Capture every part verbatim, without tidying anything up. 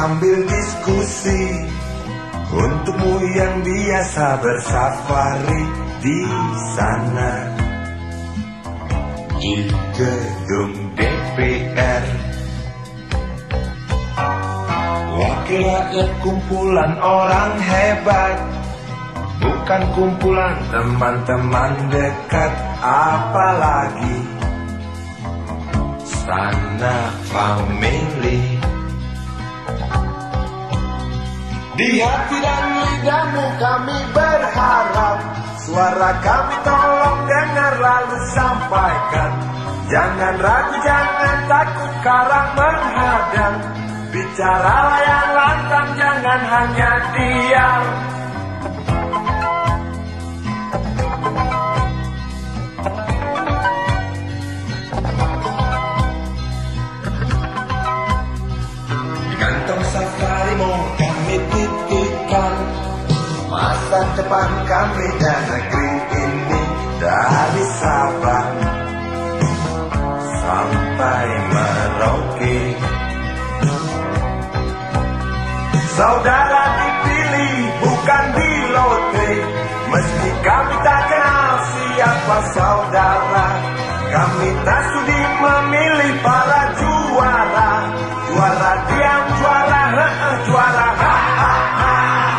sambil diskusi. Untukmu yang biasa bersafari di sana, di gedung D P R. Wakil rakyat kumpulan orang hebat, bukan kumpulan teman-teman dekat, apalagi sanak family. Di hati dan lidahmu kami berharap, suara kami tolong dengar lalu sampaikan. Jangan ragu, jangan takut karang menghadang, bicaralah yang lantang, jangan hanya diam. Kantong safari mau kami titipkan, masa depan kami dan negeri ini dari Sabang sampai Merauke. Saudara dipilih bukan di lotre, meski kami tak kenal siapa saudara. Kami tak sudi memilih para juara, juara diam, juara he -he, juara ha ha ha.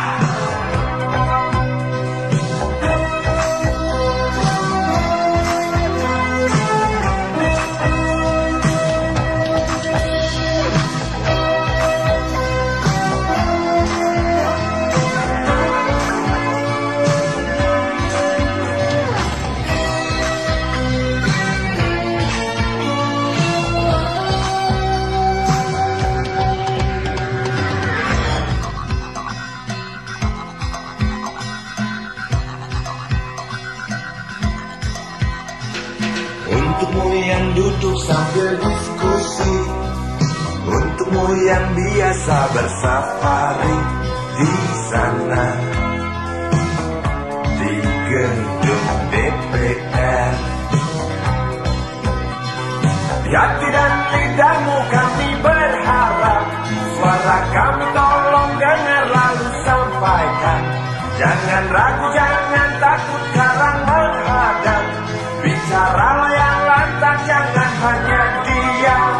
Untukmu yang duduk sambil diskusi, untukmu yang biasa bersafari di sana, di gedung D P R. Di hati dan lidahmu kami berharap, suara kami tolong dengar lalu sampaikan. Jangan ragu, jangan takut karang menghadang, bicaralah yang lantang, jangan hanya diam.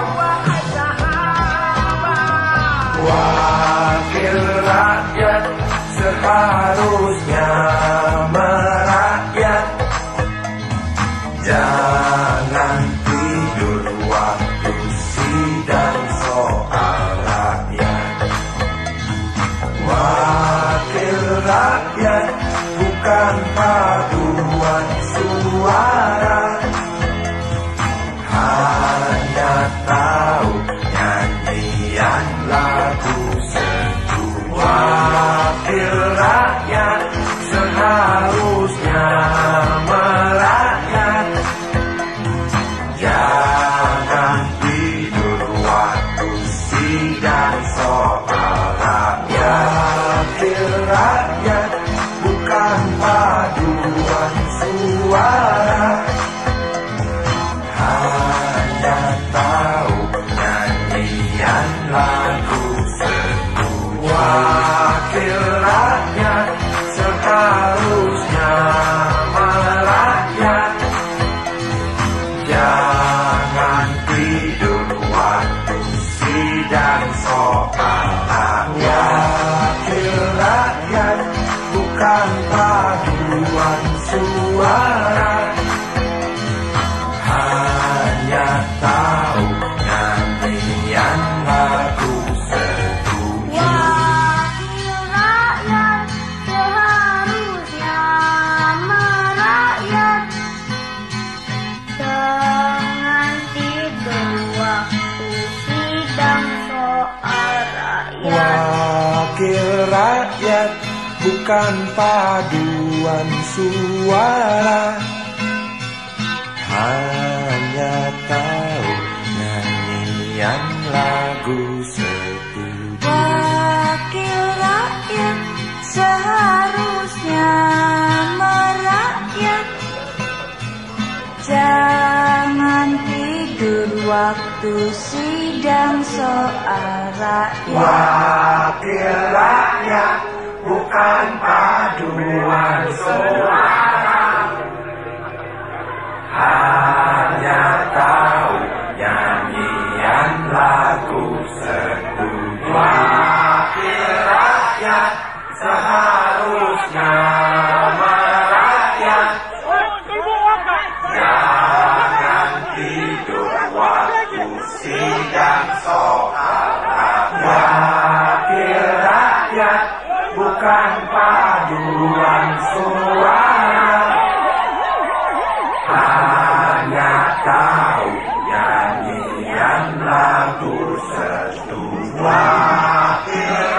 Wakil rakyat seharusnya merakyat, jangan tidur waktu sidang soal rakyat. Wakil rakyat bukan paduan suara, hanya tahu nyanyian lagu sendu. Wakil rakyat seharusnya merakyat, jangan tidur waktu sidang soal rakyat. Wakil rakyat bukan paduan suara, hanya tahu nyanyian lagu sendu. Wakil rakyat seharusnya merakyat, jangan tidur waktu sidang soal rakyat. Wakil rakyat bukan paduan suara, hanya tahu nyanyian lagu setuju. Wakil rakyat seharusnya merakyat, jangan tidur waktu sidang soal rakyat. Wakil rakyat bukan paduan suara, hanya tahu nyanyian lagu setuju. Wakil rakyat seharusnya merakyat, jangan tidur waktu sidang soal rakyat. Wakil rakyat, bukan paduan suara. Hanya tahu nyanyian lagu seduh. Wakil rakyat seharusnya merakyat. Jangan tidur waktu sidang soal rakyat. Wakil rakyat, bukan paduan suara. Hanya tahu nyanyian lagu seduh. Wakil